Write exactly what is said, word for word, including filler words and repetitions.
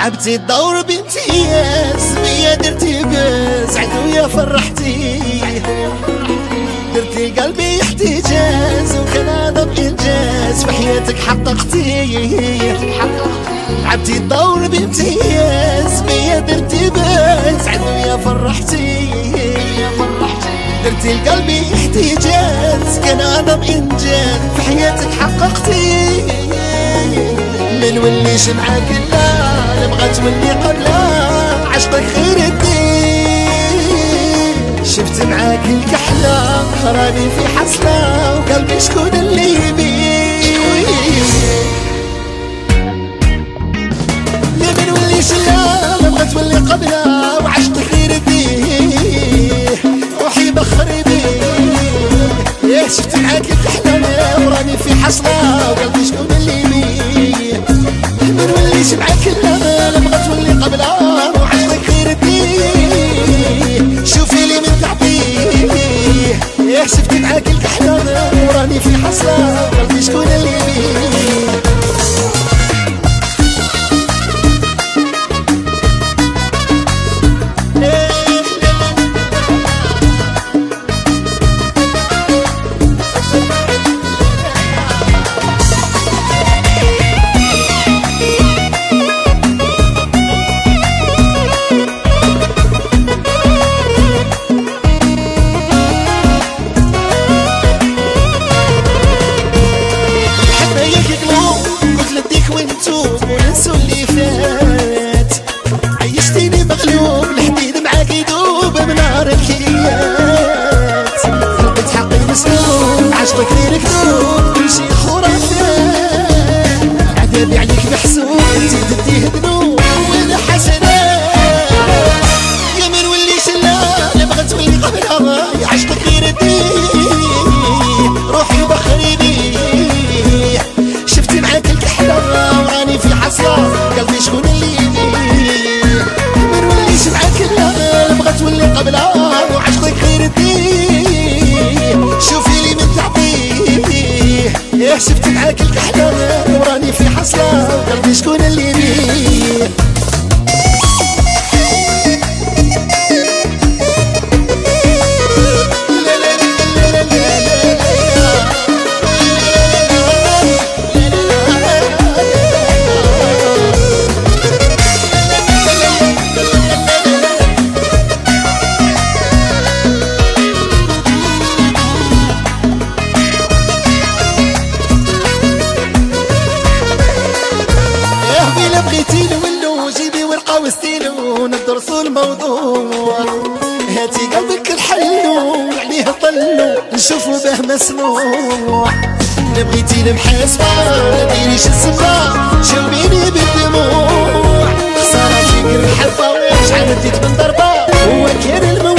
لعبتي الدور بامتياز بيا درتي باز عدويا فرحتي درتي قلبي احتجاز وكان هذا بإنجاز في حياتك حققتي لعبتي الدور بامتياز بيا درتي باز عدويا فرحتي درتي لقلبي احتجاز كان هذا بإنجاز في حياتك حققتي ما نوليش معاك لا نبغى تولي قبلها عشقك غير الدين شفت معاك الكحلة راني في حصلة وقلبي شكون اللي يبين لا ما نوليش لا نبغى تولي قبلها وعشقك غير الدين روحي بخري بيه شفت معاك الكحلة وراني في حصلة وقلبي شكون اللي يبين ما نوليش معاك لا نبغى تولي قبلها وعشقك غير الدين شوفي لي من تعبيه يا شفت معاك الكحلة وراني في حصلة قلبي شكون اللي يبين ونسوا اللي فات عيشتيني مغلوب الحديد معاك يدوب بنار الكيات قلبت حقي مسلوب عشقك غير كذوب كل شي خرافات عذابي عليك محسوب انتي تديه ذنوب وانا حسنات يا ما نوليش لا نبغى تولي قبلها عشقك غير الدين روحي بخري بيه شفتي معاك الكحلة وراني في حصلة قلبي شكون اللي يبين ما نوليش معاك لا نبغى تولي قبلها وعشقك غير الدين شوفي لي من تعبيه يا شفتي معاك الكحلة وراني في حصلة قلبي شكون اللي يبين بغيتي نولو جيبي ورقة وستيلو ندرسو الموضوع هاتي قلبك نحلو عليه طلو نشوفو به مسموع بغيتي نمحاسبة مديريش السمرة شوفيني بالدموع خسارة فيك المحبة شحال رديت من ضربة هو كان الموضوع